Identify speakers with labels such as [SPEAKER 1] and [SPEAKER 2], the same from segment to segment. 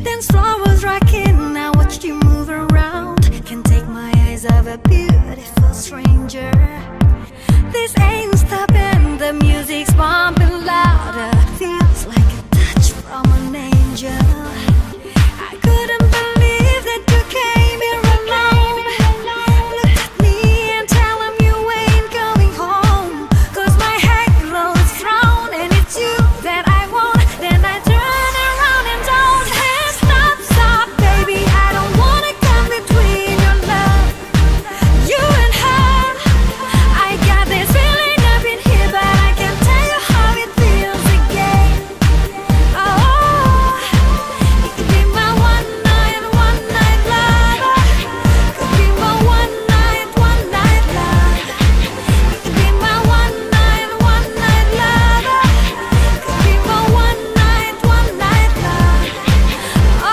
[SPEAKER 1] Dance floor was rocking, I watched you move around. Can't take my eyes off a beautiful stranger. This ain't stopping, the music's pumping louder. Feels like a touch from an angel. I couldn't believe that you came here alone. Looked at me and tell him you ain't coming home. 'Cause my halo is thrown and it's you that I want. Then I turn around and told him, stop, stop, baby, I don't wanna come between your love, you and her. I got this feeling up in here, but I can't tell you how it feels again. Oh, you could be my one night lover. Could be my one night lover. You could be my one night lover. Could be my one night love. Oh,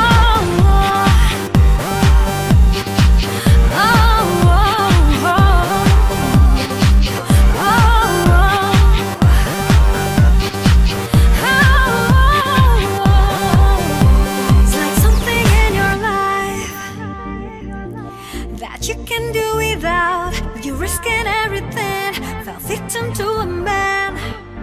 [SPEAKER 1] it's like something in your life that you can do without. You're risking everything, fell victim to a man.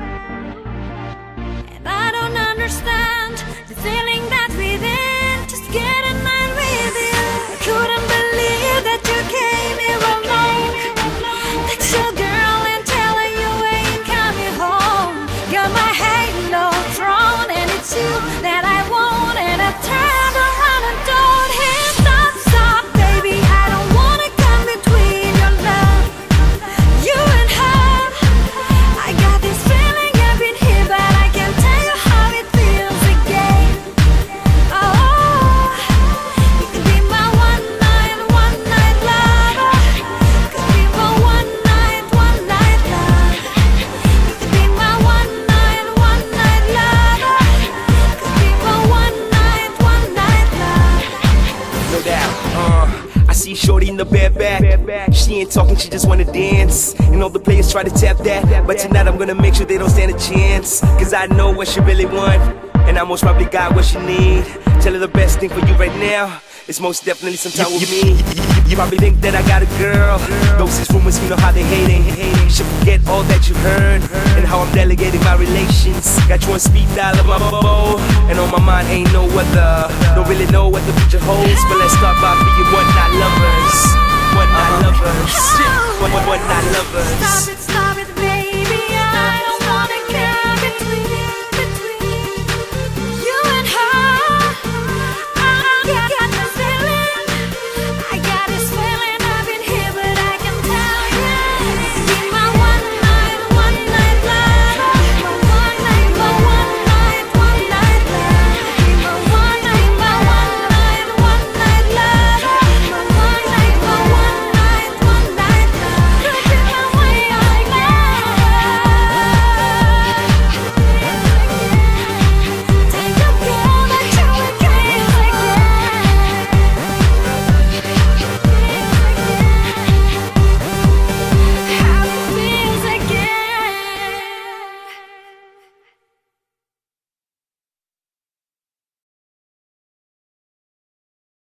[SPEAKER 1] And I don't understand the feeling that's within. Just get in line with you. I couldn't believe that you came here alone. Text your girl and tell her you ain't coming home. Got my halo thrown and it's you that I want. And I turned around and told him, stop, stop, baby, I don't wanna come between your love, you and her. I got this feeling up in here, but I can't tell you how it feels again. Oh, you could be my one night lover. Could be my one night love. You could be my one night lover. Could be my one night love.
[SPEAKER 2] No doubt, I see shorty in the bareback. She ain't talking, she just wanna dance. And all the players try to tap that, but tonight I'm gonna make sure they don't stand a chance. 'Cause I know what she really want, and I most probably got what she need. Tell her the best thing for you right now is most definitely some time with me. You probably think that I got a girl. Those is rumors, you know how they hate it. You should forget all that you heard and how I'm delegating my relations. Got you on speed dial of my phone, and on my mind ain't no other. Don't really know what the future holds, but let's start by being one night lovers. One night lovers. One night lovers.
[SPEAKER 1] Stop it, stop